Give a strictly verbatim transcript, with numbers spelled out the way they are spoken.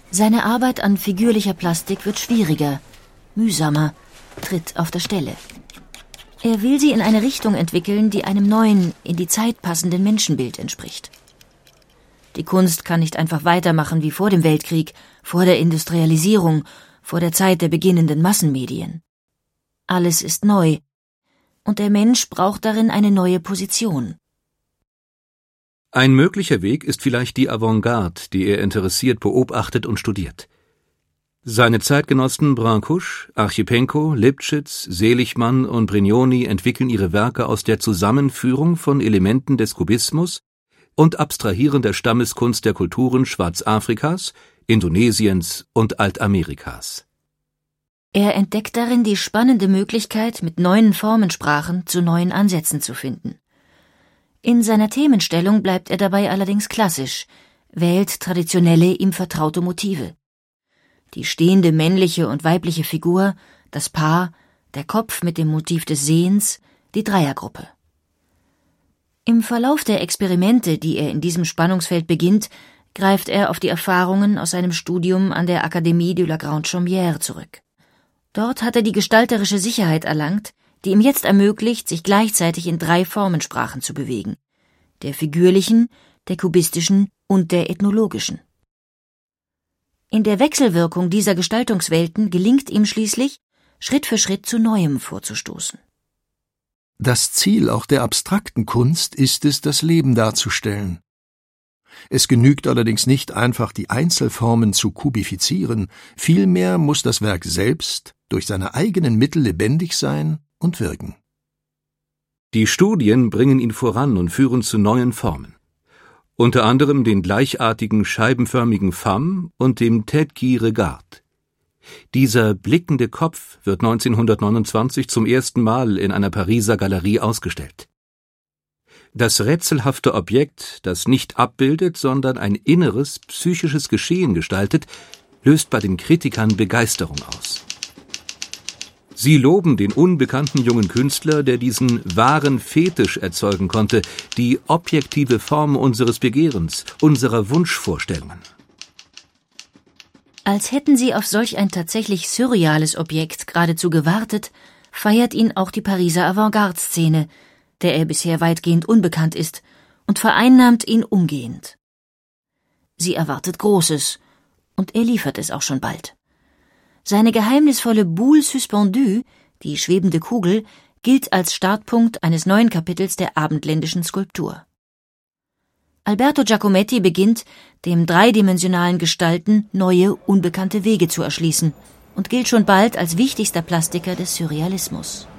Seine Arbeit an figürlicher Plastik wird schwieriger, mühsamer, tritt auf der Stelle. Er will sie in eine Richtung entwickeln, die einem neuen, in die Zeit passenden Menschenbild entspricht. Die Kunst kann nicht einfach weitermachen wie vor dem Weltkrieg, vor der Industrialisierung, vor der Zeit der beginnenden Massenmedien. Alles ist neu, und der Mensch braucht darin eine neue Position. Ein möglicher Weg ist vielleicht die Avantgarde, die er interessiert beobachtet und studiert. Seine Zeitgenossen Brancusi, Archipenko, Lipschitz, Seligmann und Brignoni entwickeln ihre Werke aus der Zusammenführung von Elementen des Kubismus und abstrahieren der Stammeskunst der Kulturen Schwarzafrikas, Indonesiens und Altamerikas. Er entdeckt darin die spannende Möglichkeit, mit neuen Formensprachen zu neuen Ansätzen zu finden. In seiner Themenstellung bleibt er dabei allerdings klassisch, wählt traditionelle, ihm vertraute Motive. Die stehende männliche und weibliche Figur, das Paar, der Kopf mit dem Motiv des Sehens, die Dreiergruppe. Im Verlauf der Experimente, die er in diesem Spannungsfeld beginnt, greift er auf die Erfahrungen aus seinem Studium an der Akademie de la Grande Chaumière zurück. Dort hat er die gestalterische Sicherheit erlangt, die ihm jetzt ermöglicht, sich gleichzeitig in drei Formensprachen zu bewegen: der figürlichen, der kubistischen und der ethnologischen. In der Wechselwirkung dieser Gestaltungswelten gelingt ihm schließlich, Schritt für Schritt zu Neuem vorzustoßen. Das Ziel auch der abstrakten Kunst ist es, das Leben darzustellen. Es genügt allerdings nicht einfach, die Einzelformen zu kubifizieren, vielmehr muss das Werk selbst durch seine eigenen Mittel lebendig sein und wirken. Die Studien bringen ihn voran und führen zu neuen Formen. Unter anderem den gleichartigen scheibenförmigen Femme und dem Tête qui regarde. Dieser blickende Kopf wird neunzehnhundertneunundzwanzig zum ersten Mal in einer Pariser Galerie ausgestellt. Das rätselhafte Objekt, das nicht abbildet, sondern ein inneres, psychisches Geschehen gestaltet, löst bei den Kritikern Begeisterung aus. Sie loben den unbekannten jungen Künstler, der diesen wahren Fetisch erzeugen konnte, die objektive Form unseres Begehrens, unserer Wunschvorstellungen. Als hätten sie auf solch ein tatsächlich surreales Objekt geradezu gewartet, feiert ihn auch die Pariser Avantgarde-Szene, der er bisher weitgehend unbekannt ist, und vereinnahmt ihn umgehend. Sie erwartet Großes, und er liefert es auch schon bald. Seine geheimnisvolle Boule suspendue, die schwebende Kugel, gilt als Startpunkt eines neuen Kapitels der abendländischen Skulptur. Alberto Giacometti beginnt, dem dreidimensionalen Gestalten neue, unbekannte Wege zu erschließen und gilt schon bald als wichtigster Plastiker des Surrealismus.